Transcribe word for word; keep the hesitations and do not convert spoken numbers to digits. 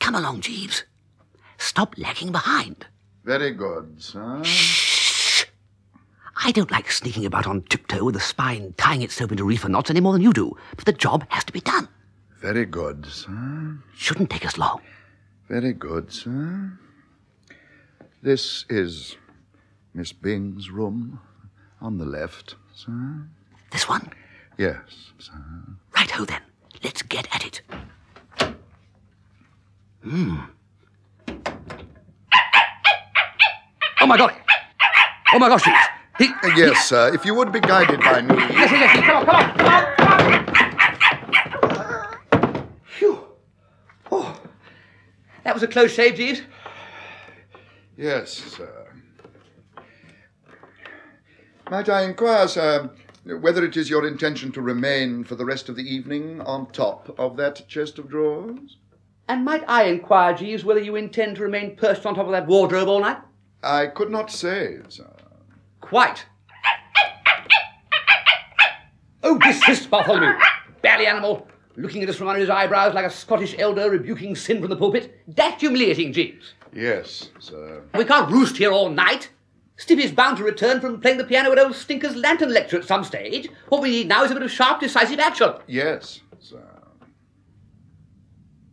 Come along, Jeeves. Stop lagging behind. Very good, sir. Shh! I don't like sneaking about on tiptoe with the spine tying itself into reefer knots any more than you do, but the job has to be done. Very good, sir. Shouldn't take us long. Very good, sir. This is Miss Bing's room on the left, sir. This one? Yes, sir. Right-ho, then. Let's get at it. Hmm. Oh, my God. Oh, my gosh, Jeeves. He, Uh, yes, sir. If you would be guided by me. Yes, yes, yes. Come on, come on, come on, come on. Phew. Oh, that was a close shave, Jeeves. Yes, sir. Might I inquire, sir, whether it is your intention to remain for the rest of the evening on top of that chest of drawers? And might I inquire, Jeeves, whether you intend to remain perched on top of that wardrobe all night? I could not say, sir. Quite. Oh, desist, Bartholomew. Bally animal, looking at us from under his eyebrows like a Scottish elder rebuking sin from the pulpit. That's humiliating, Jeeves. Yes, sir. We can't roost here all night. Stevie's bound to return from playing the piano at old Stinker's lantern lecture at some stage. What we need now is a bit of sharp, decisive action. Yes, sir.